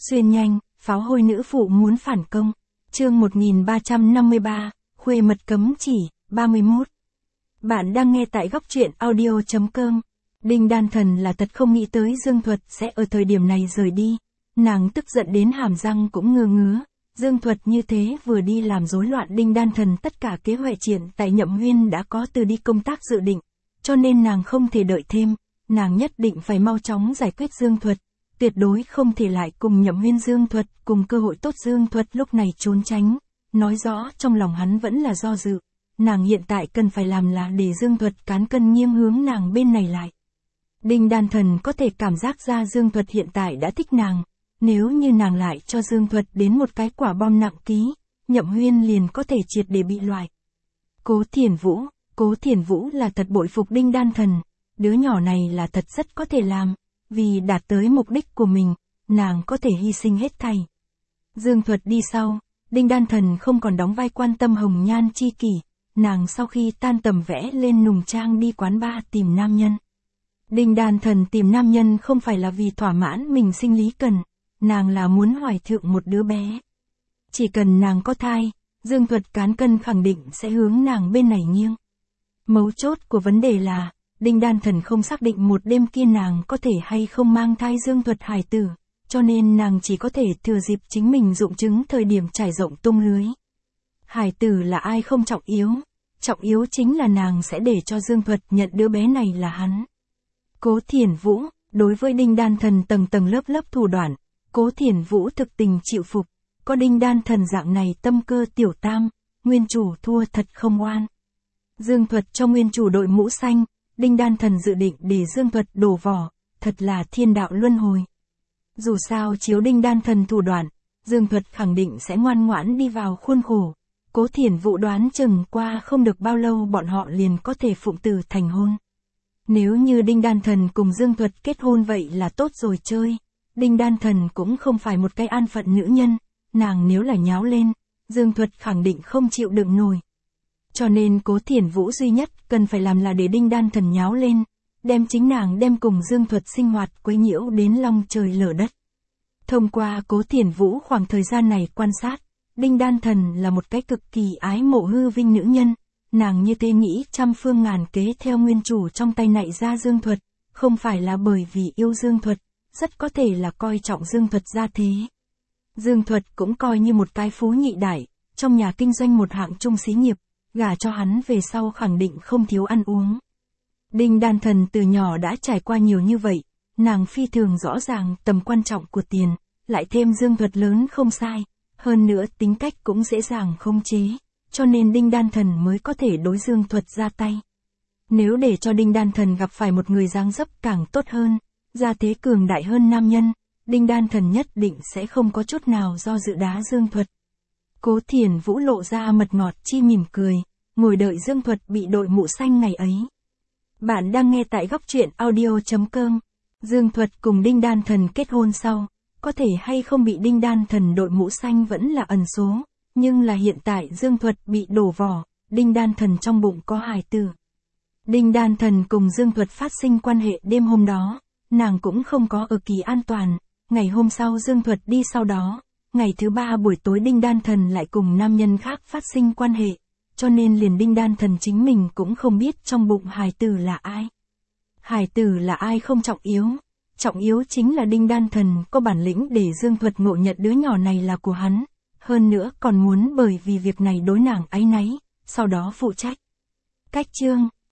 Xuyên nhanh, pháo hôi nữ phụ muốn phản công. Chương 1353, khuê mật cấm chỉ, 31. Bạn đang nghe tại góc truyện audio.com. Đinh Đan Thần là thật không nghĩ tới Dương Thuật sẽ ở thời điểm này rời đi. Nàng tức giận đến hàm răng cũng ngứa ngứa. Dương Thuật như thế vừa đi làm rối loạn Đinh Đan Thần tất cả kế hoạch triển tại Nhậm Huyên đã có từ đi công tác dự định. Cho nên nàng không thể đợi thêm, nàng nhất định phải mau chóng giải quyết Dương Thuật. Tuyệt đối không thể lại cùng Nhậm Huyên Dương Thuật cùng cơ hội tốt. Dương Thuật lúc này trốn tránh, nói rõ trong lòng hắn vẫn là do dự. Nàng hiện tại cần phải làm là để Dương Thuật cán cân nghiêng hướng nàng bên này lại. Đinh Đan Thần có thể cảm giác ra Dương Thuật hiện tại đã thích nàng. Nếu như nàng lại cho Dương Thuật đến một cái quả bom nặng ký, Nhậm Huyên liền có thể triệt để bị loại. Cố Thiển Vũ là thật bội phục Đinh Đan Thần. Đứa nhỏ này là thật rất có thể làm. Vì đạt tới mục đích của mình, nàng có thể hy sinh hết thảy. Dương Thuật đi sau, Đinh Đan Thần không còn đóng vai quan tâm hồng nhan chi kỷ. Nàng sau khi tan tầm vẽ lên nùng trang đi quán bar tìm nam nhân. Đinh Đan Thần tìm nam nhân không phải là vì thỏa mãn mình sinh lý cần, nàng là muốn hoài thượng một đứa bé. Chỉ cần nàng có thai, Dương Thuật cán cân khẳng định sẽ hướng nàng bên này nghiêng. Mấu chốt của vấn đề là, Đinh Đan Thần không xác định một đêm kia nàng có thể hay không mang thai Dương Thuật hài tử, cho nên nàng chỉ có thể thừa dịp chính mình dụng chứng thời điểm trải rộng tung lưới. Hài tử là ai không trọng yếu chính là nàng sẽ để cho Dương Thuật nhận đứa bé này là hắn. Cố Thiển Vũ, đối với Đinh Đan Thần tầng tầng lớp lớp thủ đoạn, Cố Thiển Vũ thực tình chịu phục, có Đinh Đan Thần dạng này tâm cơ tiểu tam, nguyên chủ thua thật không oan. Dương Thuật cho nguyên chủ đội mũ xanh, Đinh Đan Thần dự định để Dương Thuật đổ vỏ, thật là thiên đạo luân hồi. Dù sao chiếu Đinh Đan Thần thủ đoạn, Dương Thuật khẳng định sẽ ngoan ngoãn đi vào khuôn khổ. Cố Thiển Vũ đoán chừng qua không được bao lâu bọn họ liền có thể phụng tử thành hôn. Nếu như Đinh Đan Thần cùng Dương Thuật kết hôn vậy là tốt rồi chơi. Đinh Đan Thần cũng không phải một cái an phận nữ nhân, nàng nếu là nháo lên, Dương Thuật khẳng định không chịu đựng nổi. Cho nên Cố Thiển Vũ duy nhất cần phải làm là để Đinh Đan Thần nháo lên, đem chính nàng đem cùng Dương Thuật sinh hoạt quấy nhiễu đến long trời lở đất. Thông qua Cố Thiển Vũ khoảng thời gian này quan sát, Đinh Đan Thần là một cái cực kỳ ái mộ hư vinh nữ nhân, nàng như thế nghĩ trăm phương ngàn kế theo nguyên chủ trong tay nạy ra Dương Thuật, không phải là bởi vì yêu Dương Thuật, rất có thể là coi trọng Dương Thuật ra thế. Dương Thuật cũng coi như một cái phú nhị đại, trong nhà kinh doanh một hạng trung xí nghiệp, gả cho hắn về sau khẳng định không thiếu ăn uống. Đinh Đan Thần từ nhỏ đã trải qua nhiều như vậy, nàng phi thường rõ ràng tầm quan trọng của tiền, lại thêm Dương Thuật lớn không sai, hơn nữa tính cách cũng dễ dàng khống chế, cho nên Đinh Đan Thần mới có thể đối Dương Thuật ra tay. Nếu để cho Đinh Đan Thần gặp phải một người dáng dấp càng tốt hơn, gia thế cường đại hơn nam nhân, Đinh Đan Thần nhất định sẽ không có chút nào do dự đá Dương Thuật. Cố Thiển Vũ lộ ra mật ngọt chi mỉm cười, ngồi đợi Dương Thuật bị đội mũ xanh ngày ấy. Bạn đang nghe tại góc truyện audio.com. Dương Thuật cùng Đinh Đan Thần kết hôn sau, có thể hay không bị Đinh Đan Thần đội mũ xanh vẫn là ẩn số, nhưng là hiện tại Dương Thuật bị đổ vỏ, Đinh Đan Thần trong bụng có hài tử. Đinh Đan Thần cùng Dương Thuật phát sinh quan hệ đêm hôm đó, nàng cũng không có ở kỳ an toàn, ngày hôm sau Dương Thuật đi sau đó. Ngày thứ ba buổi tối Đinh Đan Thần lại cùng nam nhân khác phát sinh quan hệ, cho nên liền Đinh Đan Thần chính mình cũng không biết trong bụng hài tử là ai. Hài tử là ai không trọng yếu chính là Đinh Đan Thần có bản lĩnh để Dương Thuật ngộ nhận đứa nhỏ này là của hắn, hơn nữa còn muốn bởi vì việc này đối nàng áy náy, sau đó phụ trách. Cách chương